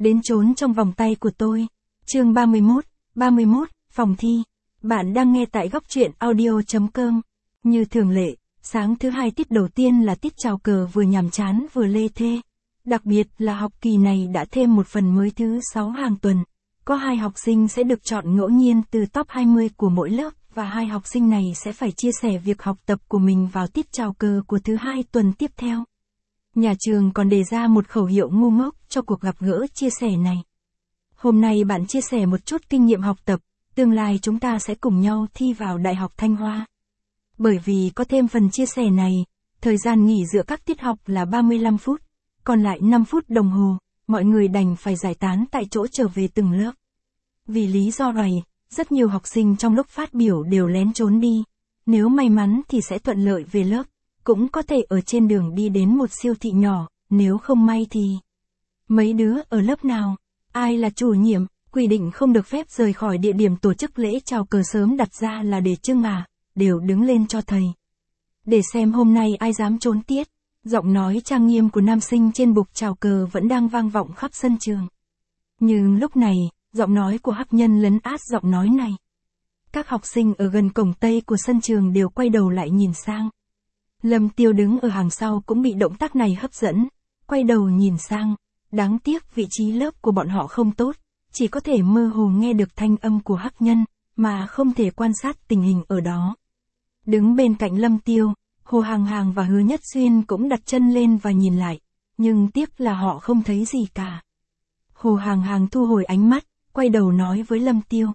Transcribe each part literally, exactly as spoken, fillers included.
đến trốn trong vòng tay của tôi. Chương ba mươi mốt, ba mươi mốt, phòng thi. Bạn đang nghe tại góc truyện audio chấm com. Như thường lệ, sáng thứ hai tiết đầu tiên là tiết chào cờ vừa nhàm chán vừa lê thê. Đặc biệt là học kỳ này đã thêm một phần mới thứ sáu hàng tuần. Có hai học sinh sẽ được chọn ngẫu nhiên từ top hai mươi của mỗi lớp, và hai học sinh này sẽ phải chia sẻ việc học tập của mình vào tiết chào cờ của thứ hai tuần tiếp theo. Nhà trường còn đề ra một khẩu hiệu ngu ngốc cho cuộc gặp gỡ chia sẻ này. Hôm nay bạn chia sẻ một chút kinh nghiệm học tập, tương lai chúng ta sẽ cùng nhau thi vào Đại học Thanh Hoa. Bởi vì có thêm phần chia sẻ này, thời gian nghỉ giữa các tiết học là ba mươi lăm phút, còn lại năm phút đồng hồ, mọi người đành phải giải tán tại chỗ trở về từng lớp. Vì lý do này, rất nhiều học sinh trong lúc phát biểu đều lén trốn đi. Nếu may mắn thì sẽ thuận lợi về lớp, cũng có thể ở trên đường đi đến một siêu thị nhỏ, nếu không may thì... Mấy đứa ở lớp nào? Ai là chủ nhiệm? Quy định không được phép rời khỏi địa điểm tổ chức lễ chào cờ sớm đặt ra là để trưng à, đều đứng lên cho thầy. Để xem hôm nay ai dám trốn tiết. Giọng nói trang nghiêm của nam sinh trên bục chào cờ vẫn đang vang vọng khắp sân trường. Nhưng lúc này, giọng nói của hắc nhân lấn át giọng nói này. Các học sinh ở gần cổng tây của sân trường đều quay đầu lại nhìn sang. Lâm Tiêu đứng ở hàng sau cũng bị động tác này hấp dẫn, quay đầu nhìn sang. Đáng tiếc vị trí lớp của bọn họ không tốt, chỉ có thể mơ hồ nghe được thanh âm của hắc nhân, mà không thể quan sát tình hình ở đó. Đứng bên cạnh Lâm Tiêu, Hồ Hàng Hàng và Hứa Nhất Xuyên cũng đặt chân lên và nhìn lại, nhưng tiếc là họ không thấy gì cả. Hồ Hàng Hàng thu hồi ánh mắt, quay đầu nói với Lâm Tiêu.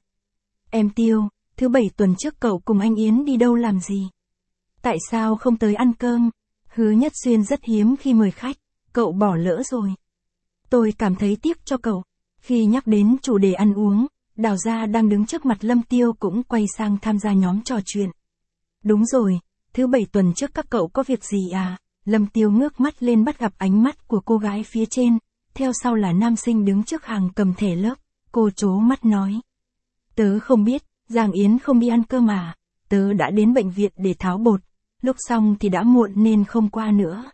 Em Tiêu, thứ bảy tuần trước cậu cùng anh Yến đi đâu làm gì? Tại sao không tới ăn cơm? Hứa Nhất Xuyên rất hiếm khi mời khách, cậu bỏ lỡ rồi. Tôi cảm thấy tiếc cho cậu. Khi nhắc đến chủ đề ăn uống, Đào Gia đang đứng trước mặt Lâm Tiêu cũng quay sang tham gia nhóm trò chuyện. Đúng rồi, thứ bảy tuần trước các cậu có việc gì à? Lâm Tiêu ngước mắt lên bắt gặp ánh mắt của cô gái phía trên, theo sau là nam sinh đứng trước hàng cầm thẻ lớp, cô trố mắt nói. Tớ không biết, Giang Yến không đi ăn cơm à, tớ đã đến bệnh viện để tháo bột, lúc xong thì đã muộn nên không qua nữa.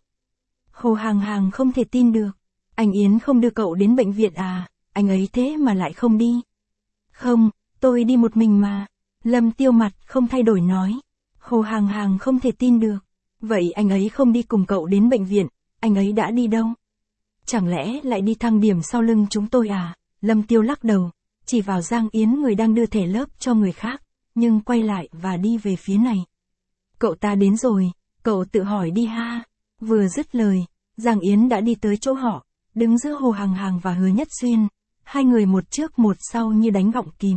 Hồ Hàng Hàng không thể tin được, anh Yến không đưa cậu đến bệnh viện à, anh ấy thế mà lại không đi. Không, tôi đi một mình mà. Lâm Tiêu mặt không thay đổi nói. Hồ Hàng Hàng không thể tin được. Vậy anh ấy không đi cùng cậu đến bệnh viện, anh ấy đã đi đâu? Chẳng lẽ lại đi thang điểm sau lưng chúng tôi à? Lâm Tiêu lắc đầu, chỉ vào Giang Yến người đang đưa thẻ lớp cho người khác, nhưng quay lại và đi về phía này. Cậu ta đến rồi, cậu tự hỏi đi ha. Vừa dứt lời, Giang Yến đã đi tới chỗ họ, đứng giữa Hồ Hàng Hàng và Hứa Nhất Xuyên, hai người một trước một sau như đánh gọng kìm.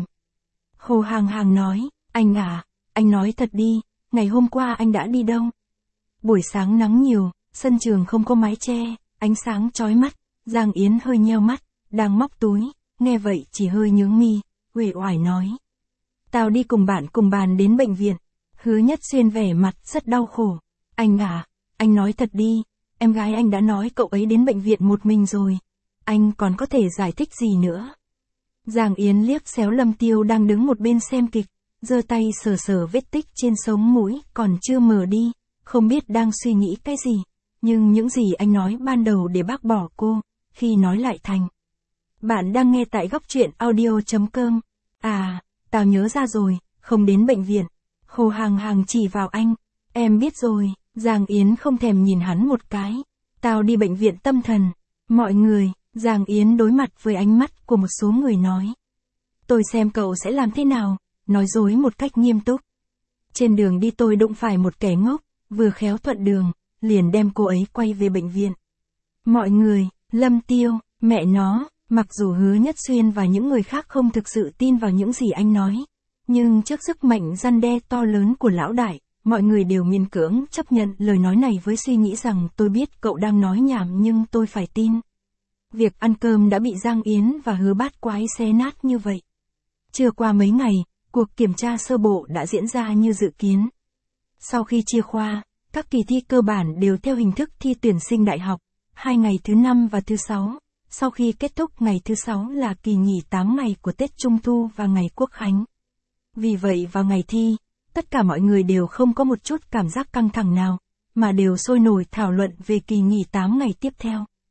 Hồ Hàng Hàng nói, anh à, anh nói thật đi, ngày hôm qua anh đã đi đâu? Buổi sáng nắng nhiều, sân trường không có mái che, ánh sáng chói mắt. Giang Yến hơi nheo mắt, đang móc túi, nghe vậy chỉ hơi nhướng mi, uể oải nói. Tao đi cùng bạn cùng bàn đến bệnh viện. Hứa Nhất Xuyên vẻ mặt rất đau khổ. Anh à, anh nói thật đi, em gái anh đã nói cậu ấy đến bệnh viện một mình rồi. Anh còn có thể giải thích gì nữa? Giang Yến liếc xéo Lâm Tiêu đang đứng một bên xem kịch, giơ tay sờ sờ vết tích trên sống mũi còn chưa mờ đi, không biết đang suy nghĩ cái gì, nhưng những gì anh nói ban đầu để bác bỏ cô, khi nói lại thành. Bạn đang nghe tại góc truyện audio chấm com. À, tao nhớ ra rồi, không đến bệnh viện. Hồ Hàng Hàng chỉ vào anh, em biết rồi. Giang Yến không thèm nhìn hắn một cái. Tao đi bệnh viện tâm thần. Mọi người, Giang Yến đối mặt với ánh mắt của một số người nói. Tôi xem cậu sẽ làm thế nào, nói dối một cách nghiêm túc. Trên đường đi tôi đụng phải một kẻ ngốc, vừa khéo thuận đường, liền đem cô ấy quay về bệnh viện. Mọi người, Lâm Tiêu, mẹ nó, mặc dù Hứa Nhất Xuyên và những người khác không thực sự tin vào những gì anh nói, nhưng trước sức mạnh răn đe to lớn của lão đại, mọi người đều miễn cưỡng chấp nhận lời nói này với suy nghĩ rằng tôi biết cậu đang nói nhảm nhưng tôi phải tin. Việc ăn cơm đã bị Giang Yến và Hứa Bát Quái xé nát như vậy. Chưa qua mấy ngày, cuộc kiểm tra sơ bộ đã diễn ra như dự kiến. Sau khi chia khoa, các kỳ thi cơ bản đều theo hình thức thi tuyển sinh đại học, hai ngày thứ năm và thứ sáu. Sau khi kết thúc ngày thứ sáu là kỳ nghỉ tám ngày của Tết Trung Thu và ngày Quốc Khánh. Vì vậy vào ngày thi, tất cả mọi người đều không có một chút cảm giác căng thẳng nào, mà đều sôi nổi thảo luận về kỳ nghỉ tám ngày tiếp theo.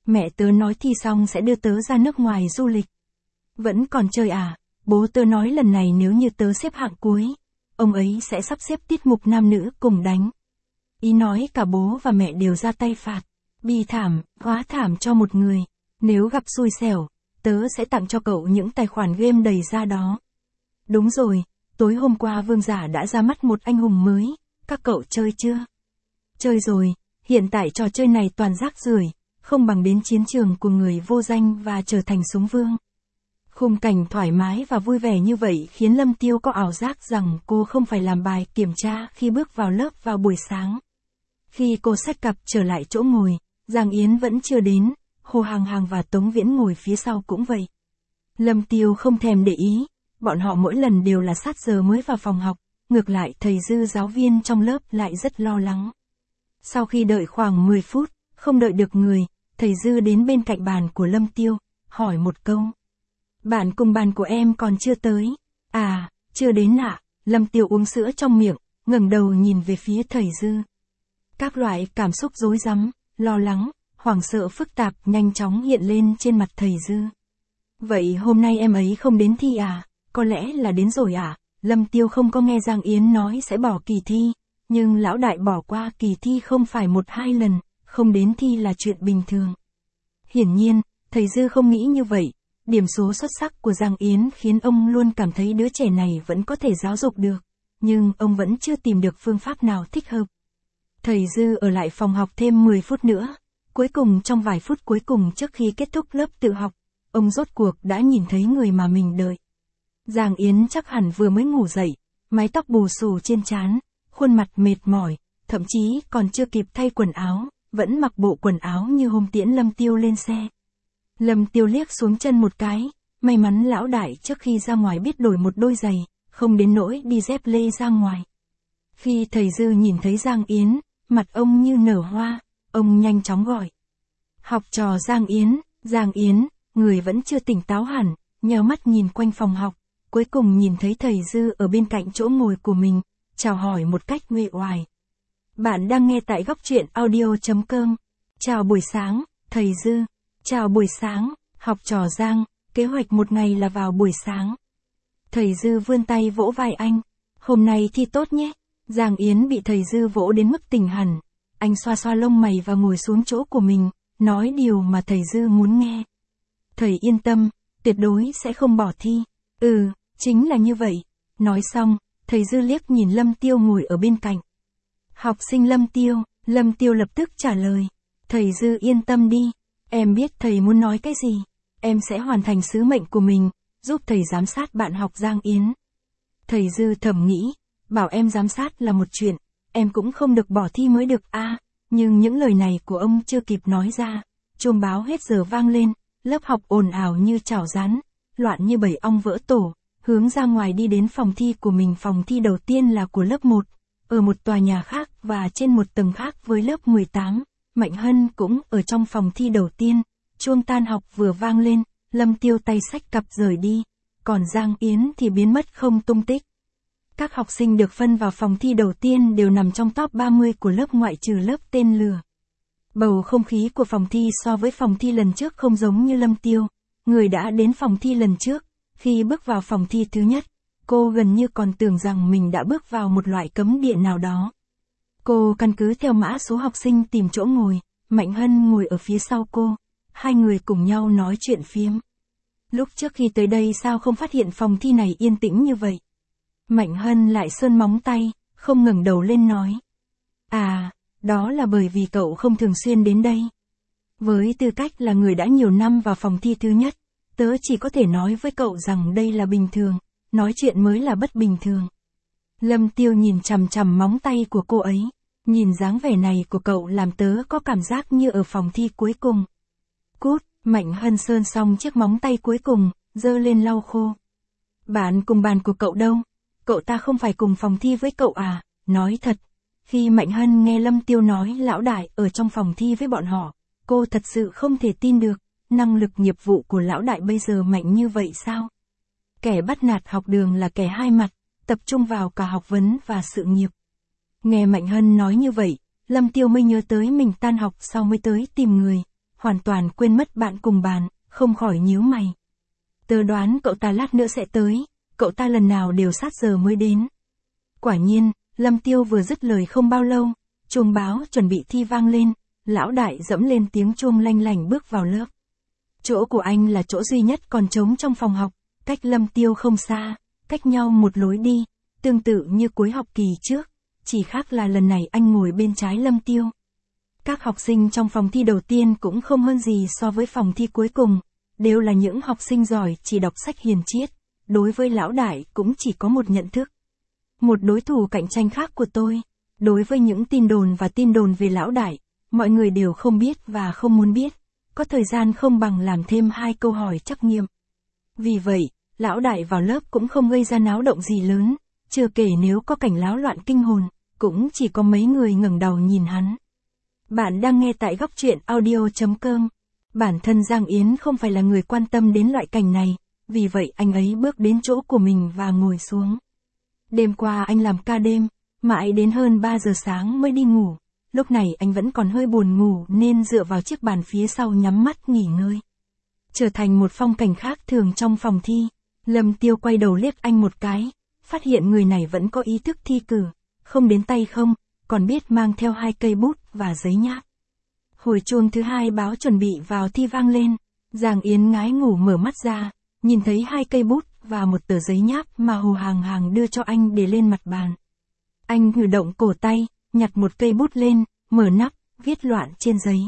Mẹ tớ nói thi xong sẽ đưa tớ ra nước ngoài du lịch. Vẫn còn chơi à, bố tớ nói lần này nếu như tớ xếp hạng cuối, ông ấy sẽ sắp xếp tiết mục nam nữ cùng đánh. Ý nói cả bố và mẹ đều ra tay phạt. Bi thảm, quá thảm cho một người. Nếu gặp xui xẻo, tớ sẽ tặng cho cậu những tài khoản game đầy ra đó. Đúng rồi, tối hôm qua Vương Giả đã ra mắt một anh hùng mới, các cậu chơi chưa? Chơi rồi, hiện tại trò chơi này toàn rác rưởi, không bằng đến chiến trường của người vô danh và trở thành súng vương. Khung cảnh thoải mái và vui vẻ như vậy khiến Lâm Tiêu có ảo giác rằng cô không phải làm bài kiểm tra khi bước vào lớp vào buổi sáng. Khi cô xách cặp trở lại chỗ ngồi, Giang Yến vẫn chưa đến, Hồ Hàng Hàng và Tống Viễn ngồi phía sau cũng vậy. Lâm Tiêu không thèm để ý, bọn họ mỗi lần đều là sát giờ mới vào phòng học, ngược lại thầy Dư giáo viên trong lớp lại rất lo lắng. Sau khi đợi khoảng mười phút, không đợi được người, thầy Dư đến bên cạnh bàn của Lâm Tiêu, hỏi một câu. Bạn cùng bàn của em còn chưa tới. À, chưa đến ạ. À? Lâm Tiêu uống sữa trong miệng, ngẩng đầu nhìn về phía thầy Dư. Các loại cảm xúc rối rắm, lo lắng, hoảng sợ phức tạp nhanh chóng hiện lên trên mặt thầy Dư. Vậy hôm nay em ấy không đến thi à? Có lẽ là đến rồi à? Lâm Tiêu không có nghe Giang Yến nói sẽ bỏ kỳ thi, nhưng lão đại bỏ qua kỳ thi không phải một hai lần, không đến thi là chuyện bình thường. Hiển nhiên, thầy Dư không nghĩ như vậy. Điểm số xuất sắc của Giang Yến khiến ông luôn cảm thấy đứa trẻ này vẫn có thể giáo dục được, nhưng ông vẫn chưa tìm được phương pháp nào thích hợp. Thầy Dư ở lại phòng học thêm mười phút nữa, cuối cùng trong vài phút cuối cùng trước khi kết thúc lớp tự học, ông rốt cuộc đã nhìn thấy người mà mình đợi. Giang Yến chắc hẳn vừa mới ngủ dậy, mái tóc bù xù trên trán, khuôn mặt mệt mỏi, thậm chí còn chưa kịp thay quần áo, vẫn mặc bộ quần áo như hôm tiễn Lâm Tiêu lên xe. Lâm Tiêu liếc xuống chân một cái, may mắn lão đại trước khi ra ngoài biết đổi một đôi giày, không đến nỗi đi dép lê ra ngoài. Khi thầy Dư nhìn thấy Giang Yến, mặt ông như nở hoa, ông nhanh chóng gọi. Học trò Giang Yến, Giang Yến, người vẫn chưa tỉnh táo hẳn, nheo mắt nhìn quanh phòng học, cuối cùng nhìn thấy thầy Dư ở bên cạnh chỗ ngồi của mình, chào hỏi một cách nguệ oải. Bạn đang nghe tại góc truyện audio chấm com. Chào buổi sáng, thầy Dư. Chào buổi sáng, học trò Giang, kế hoạch một ngày là vào buổi sáng. Thầy Dư vươn tay vỗ vai anh. Hôm nay thi tốt nhé. Giang Yến bị thầy Dư vỗ đến mức tỉnh hẳn. Anh xoa xoa lông mày và ngồi xuống chỗ của mình, nói điều mà thầy Dư muốn nghe. Thầy yên tâm, tuyệt đối sẽ không bỏ thi. Ừ, chính là như vậy. Nói xong, thầy Dư liếc nhìn Lâm Tiêu ngồi ở bên cạnh. Học sinh Lâm Tiêu, Lâm Tiêu lập tức trả lời. Thầy Dư yên tâm đi. Em biết thầy muốn nói cái gì. Em sẽ hoàn thành sứ mệnh của mình, giúp thầy giám sát bạn học Giang Yến. Thầy Dư thầm nghĩ, bảo em giám sát là một chuyện, em cũng không được bỏ thi mới được a. À, nhưng những lời này của ông chưa kịp nói ra, chuông báo hết giờ vang lên, lớp học ồn ào như chảo rán, loạn như bầy ong vỡ tổ, hướng ra ngoài đi đến phòng thi của mình. Phòng thi đầu tiên là của lớp một, ở một tòa nhà khác và trên một tầng khác với lớp mười tám. Mạnh Hân cũng ở trong phòng thi đầu tiên, chuông tan học vừa vang lên, Lâm Tiêu tay xách cặp rời đi, còn Giang Yến thì biến mất không tung tích. Các học sinh được phân vào phòng thi đầu tiên đều nằm trong top ba mươi của lớp ngoại trừ lớp tên lửa. Bầu không khí của phòng thi so với phòng thi lần trước không giống như Lâm Tiêu, người đã đến phòng thi lần trước, khi bước vào phòng thi thứ nhất, cô gần như còn tưởng rằng mình đã bước vào một loại cấm địa nào đó. Cô căn cứ theo mã số học sinh tìm chỗ ngồi, Mạnh Hân ngồi ở phía sau cô, hai người cùng nhau nói chuyện phiếm. Lúc trước khi tới đây sao không phát hiện phòng thi này yên tĩnh như vậy? Mạnh Hân lại sơn móng tay, không ngẩng đầu lên nói. À, đó là bởi vì cậu không thường xuyên đến đây. Với tư cách là người đã nhiều năm vào phòng thi thứ nhất, tớ chỉ có thể nói với cậu rằng đây là bình thường, nói chuyện mới là bất bình thường. Lâm Tiêu nhìn chằm chằm móng tay của cô ấy, nhìn dáng vẻ này của cậu làm tớ có cảm giác như ở phòng thi cuối cùng. Cút, Mạnh Hân sơn xong chiếc móng tay cuối cùng, giơ lên lau khô. Bạn cùng bàn của cậu đâu? Cậu ta không phải cùng phòng thi với cậu à? Nói thật, khi Mạnh Hân nghe Lâm Tiêu nói lão đại ở trong phòng thi với bọn họ, cô thật sự không thể tin được, năng lực nghiệp vụ của lão đại bây giờ mạnh như vậy sao? Kẻ bắt nạt học đường là kẻ hai mặt, tập trung vào cả học vấn và sự nghiệp. Nghe Mạnh Hân nói như vậy, Lâm Tiêu mới nhớ tới mình tan học sau mới tới tìm người, hoàn toàn quên mất bạn cùng bàn, không khỏi nhíu mày. Tớ đoán cậu ta lát nữa sẽ tới, cậu ta lần nào đều sát giờ mới đến. Quả nhiên, Lâm Tiêu vừa dứt lời không bao lâu, chuông báo chuẩn bị thi vang lên, lão đại dẫm lên tiếng chuông lanh lảnh bước vào lớp. Chỗ của anh là chỗ duy nhất còn trống trong phòng học, cách Lâm Tiêu không xa, cách nhau một lối đi, tương tự như cuối học kỳ trước, chỉ khác là lần này anh ngồi bên trái Lâm Tiêu. Các học sinh trong phòng thi đầu tiên cũng không hơn gì so với phòng thi cuối cùng, đều là những học sinh giỏi chỉ đọc sách hiền triết, đối với lão đại cũng chỉ có một nhận thức. Một đối thủ cạnh tranh khác của tôi, đối với những tin đồn và tin đồn về lão đại, mọi người đều không biết và không muốn biết, có thời gian không bằng làm thêm hai câu hỏi trắc nghiệm. Vì vậy, lão đại vào lớp cũng không gây ra náo động gì lớn, chưa kể nếu có cảnh náo loạn kinh hồn, cũng chỉ có mấy người ngẩng đầu nhìn hắn. Bạn đang nghe tại góc truyện audio chấm com. Bản thân Giang Yến không phải là người quan tâm đến loại cảnh này, vì vậy anh ấy bước đến chỗ của mình và ngồi xuống. Đêm qua anh làm ca đêm, mãi đến hơn ba giờ sáng mới đi ngủ, lúc này anh vẫn còn hơi buồn ngủ nên dựa vào chiếc bàn phía sau nhắm mắt nghỉ ngơi. Trở thành một phong cảnh khác thường trong phòng thi, Lâm Tiêu quay đầu liếc anh một cái, phát hiện người này vẫn có ý thức thi cử, không đến tay không, còn biết mang theo hai cây bút và giấy nháp. Hồi chuông thứ hai báo chuẩn bị vào thi vang lên, Giang Yến ngái ngủ mở mắt ra, nhìn thấy hai cây bút và một tờ giấy nháp mà Hồ Hàng Hàng đưa cho anh để lên mặt bàn. Anh cử động cổ tay, nhặt một cây bút lên, mở nắp, viết loạn trên giấy.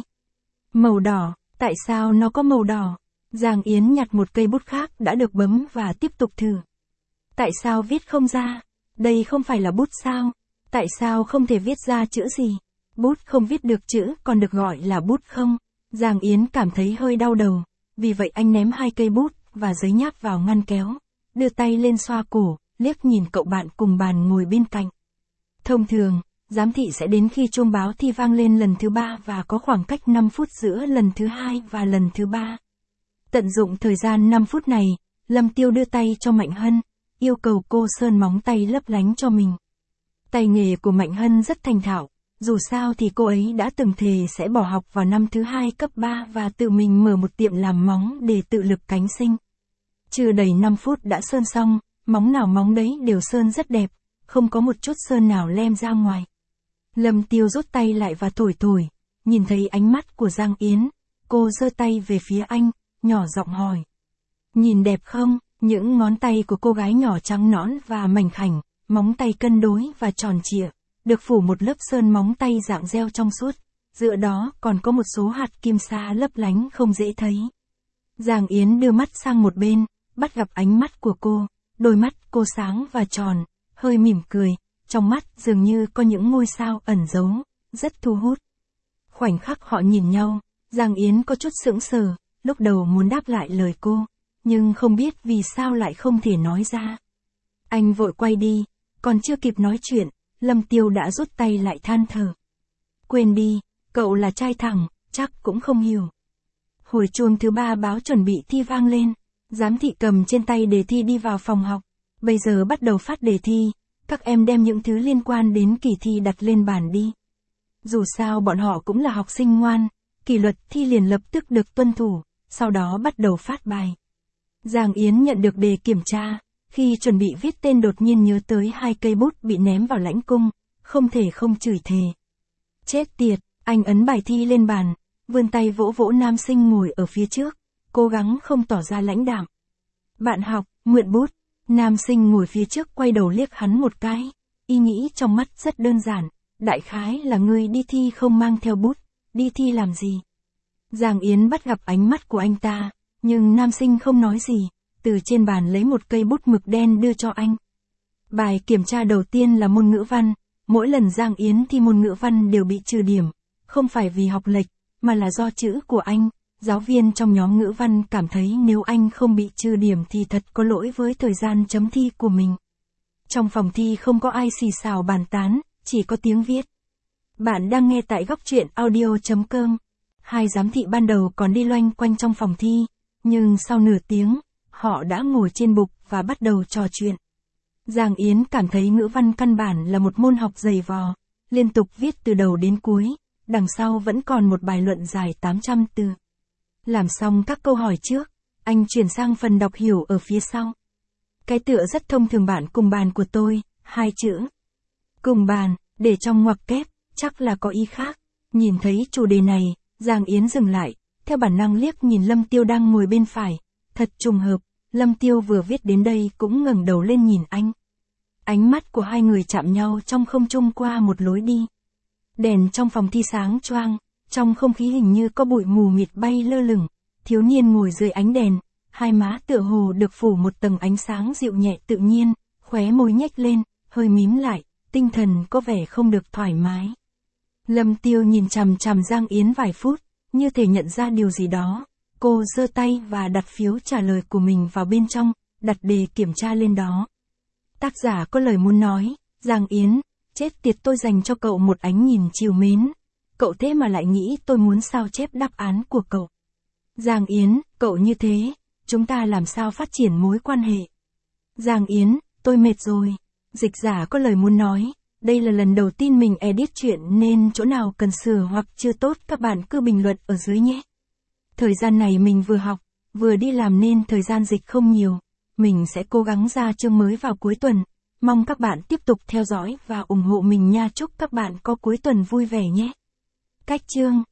Màu đỏ, tại sao nó có màu đỏ? Giang Yến nhặt một cây bút khác đã được bấm và tiếp tục thử. Tại sao viết không ra? Đây không phải là bút sao? Tại sao không thể viết ra chữ gì? Bút không viết được chữ còn được gọi là bút không? Giang Yến cảm thấy hơi đau đầu, vì vậy anh ném hai cây bút và giấy nháp vào ngăn kéo, đưa tay lên xoa cổ, liếc nhìn cậu bạn cùng bàn ngồi bên cạnh. Thông thường, giám thị sẽ đến khi chuông báo thi vang lên lần thứ ba và có khoảng cách năm phút giữa lần thứ hai và lần thứ ba. Tận dụng thời gian năm phút này, Lâm Tiêu đưa tay cho Mạnh Hân, yêu cầu cô sơn móng tay lấp lánh cho mình. Tay nghề của Mạnh Hân rất thành thạo, dù sao thì cô ấy đã từng thề sẽ bỏ học vào năm thứ hai cấp ba và tự mình mở một tiệm làm móng để tự lực cánh sinh. Chưa đầy năm phút đã sơn xong, móng nào móng đấy đều sơn rất đẹp, không có một chút sơn nào lem ra ngoài. Lâm Tiêu rút tay lại và thổi thổi, nhìn thấy ánh mắt của Giang Yến, cô giơ tay về phía anh, nhỏ giọng hỏi. Nhìn đẹp không? Những ngón tay của cô gái nhỏ trắng nõn và mảnh khảnh, móng tay cân đối và tròn trịa, được phủ một lớp sơn móng tay dạng gel trong suốt, giữa đó còn có một số hạt kim sa lấp lánh không dễ thấy. Giang Yến đưa mắt sang một bên, bắt gặp ánh mắt của cô, đôi mắt cô sáng và tròn, hơi mỉm cười, trong mắt dường như có những ngôi sao ẩn giấu, rất thu hút. Khoảnh khắc họ nhìn nhau, Giang Yến có chút sững sờ, lúc đầu muốn đáp lại lời cô, nhưng không biết vì sao lại không thể nói ra. Anh vội quay đi, còn chưa kịp nói chuyện, Lâm Tiêu đã rút tay lại than thở. Quên đi, cậu là trai thẳng, chắc cũng không hiểu. Hồi chuông thứ ba báo chuẩn bị thi vang lên, giám thị cầm trên tay đề thi đi vào phòng học. Bây giờ bắt đầu phát đề thi, các em đem những thứ liên quan đến kỳ thi đặt lên bàn đi. Dù sao bọn họ cũng là học sinh ngoan, kỷ luật thi liền lập tức được tuân thủ, sau đó bắt đầu phát bài. Giang Yến nhận được đề kiểm tra, khi chuẩn bị viết tên đột nhiên nhớ tới hai cây bút bị ném vào lãnh cung, không thể không chửi thề. Chết tiệt, anh ấn bài thi lên bàn, vươn tay vỗ vỗ nam sinh ngồi ở phía trước, cố gắng không tỏ ra lãnh đạm. Bạn học, mượn bút. Nam sinh ngồi phía trước quay đầu liếc hắn một cái, ý nghĩ trong mắt rất đơn giản, đại khái là ngươi đi thi không mang theo bút, đi thi làm gì? Giang Yến bắt gặp ánh mắt của anh ta, nhưng nam sinh không nói gì, từ trên bàn lấy một cây bút mực đen đưa cho anh. Bài kiểm tra đầu tiên là môn ngữ văn, mỗi lần Giang Yến thi môn ngữ văn đều bị trừ điểm, không phải vì học lệch, mà là do chữ của anh. Giáo viên trong nhóm ngữ văn cảm thấy nếu anh không bị trừ điểm thì thật có lỗi với thời gian chấm thi của mình. Trong phòng thi không có ai xì xào bàn tán, chỉ có tiếng viết. Bạn đang nghe tại góc truyện audio chấm com. Hai giám thị ban đầu còn đi loanh quanh trong phòng thi, nhưng sau nửa tiếng, họ đã ngồi trên bục và bắt đầu trò chuyện. Giang Yến cảm thấy ngữ văn căn bản là một môn học dày vò, liên tục viết từ đầu đến cuối, đằng sau vẫn còn một bài luận dài tám trăm từ. Làm xong các câu hỏi trước, anh chuyển sang phần đọc hiểu ở phía sau. Cái tựa rất thông thường bạn cùng bàn của tôi, hai chữ. Cùng bàn, để trong ngoặc kép, chắc là có ý khác. Nhìn thấy chủ đề này, Giang Yến dừng lại, theo bản năng liếc nhìn Lâm Tiêu đang ngồi bên phải. Thật trùng hợp, Lâm Tiêu vừa viết đến đây cũng ngẩng đầu lên nhìn anh. Ánh mắt của hai người chạm nhau trong không trung qua một lối đi. Đèn trong phòng thi sáng choang, trong không khí hình như có bụi mù mịt bay lơ lửng. Thiếu niên ngồi dưới ánh đèn, hai má tựa hồ được phủ một tầng ánh sáng dịu nhẹ tự nhiên, khóe môi nhếch lên, hơi mím lại, tinh thần có vẻ không được thoải mái. Lâm Tiêu nhìn chằm chằm Giang Yến vài phút, như thể nhận ra điều gì đó. Cô giơ tay và đặt phiếu trả lời của mình vào bên trong, đặt đề kiểm tra lên đó. Tác giả có lời muốn nói, Giang Yến, chết tiệt tôi dành cho cậu một ánh nhìn trìu mến. Cậu thế mà lại nghĩ tôi muốn sao chép đáp án của cậu. Giang Yến, cậu như thế, chúng ta làm sao phát triển mối quan hệ? Giang Yến, tôi mệt rồi. Dịch giả có lời muốn nói, đây là lần đầu tiên mình edit chuyện nên chỗ nào cần sửa hoặc chưa tốt các bạn cứ bình luận ở dưới nhé. Thời gian này mình vừa học, vừa đi làm nên thời gian dịch không nhiều. Mình sẽ cố gắng ra chương mới vào cuối tuần. Mong các bạn tiếp tục theo dõi và ủng hộ mình nha. Chúc các bạn có cuối tuần vui vẻ nhé. Cách chương